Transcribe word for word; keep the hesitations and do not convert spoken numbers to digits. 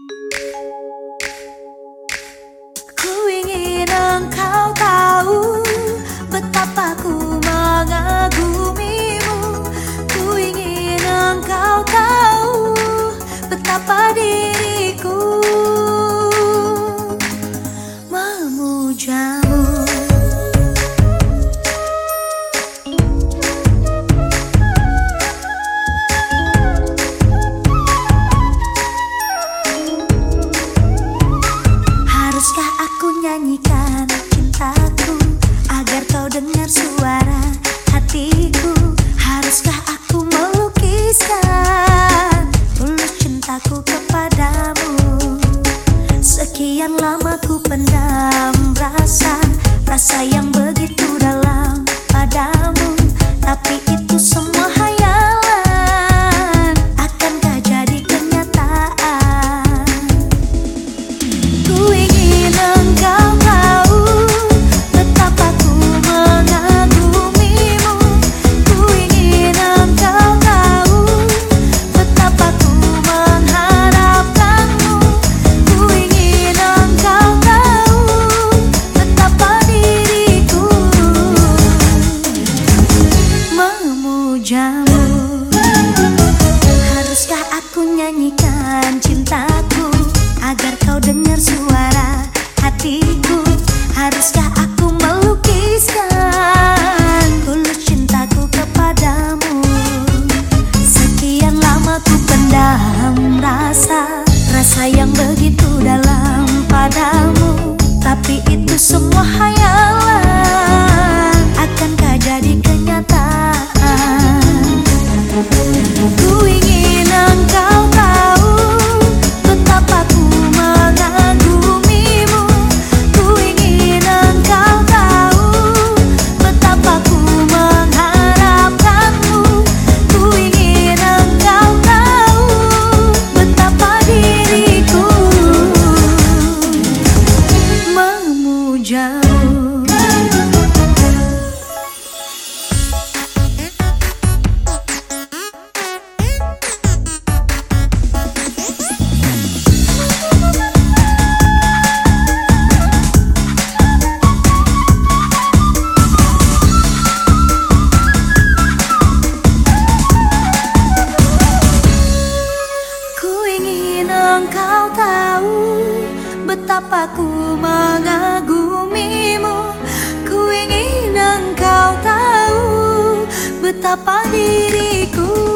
Ku ingin engkau tahu betapa ku mengagumimu. Ku ingin engkau tahu betapa diriku memujamu. Haruskah aku nyanyikan cintaku agar kau dengar suara hatiku? Haruskah aku melukiskan tulus cintaku kepadamu? Sekian lama ku pendam rasa, rasa yang begitu dalam padamu. Tapi itu semua hayalan, akankah jadi kenyataan? Ku ingin engkau tahu betapa ku mengagumimu. Ku ingin engkau tahu betapa ku mengharapkanmu. Ku ingin engkau tahu betapa diriku memujamu. Haruskah aku nyanyikan cintaku agar kau dengar suara hatiku? Haruskah aku melukiskan tulus cintaku kepadamu? Sekian lama ku pendam rasa, rasa yang begitu dalam padamu. Tapi itu semua hayalan, akankah jadi kenyataan? Ku ingin engkau tahu betapa ku mengagumimu. Ku ingin engkau tahu betapa ku mengharapkanmu. Ku ingin engkau tahu betapa diriku memujamu. Engkau tahu betapa ku mengagumimu. Ku ingin engkau tahu betapa diriku